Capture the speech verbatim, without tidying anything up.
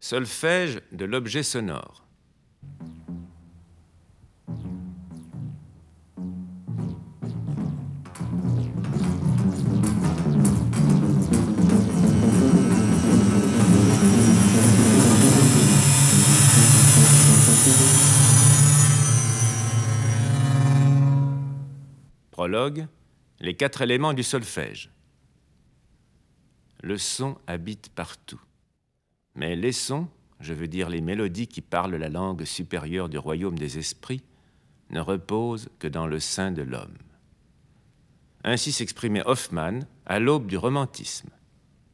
Solfège de l'objet sonore. Prologue, les quatre éléments du solfège. Le son habite partout. Mais les sons, je veux dire les mélodies qui parlent la langue supérieure du royaume des esprits, ne reposent que dans le sein de l'homme. Ainsi s'exprimait Hoffmann à l'aube du romantisme.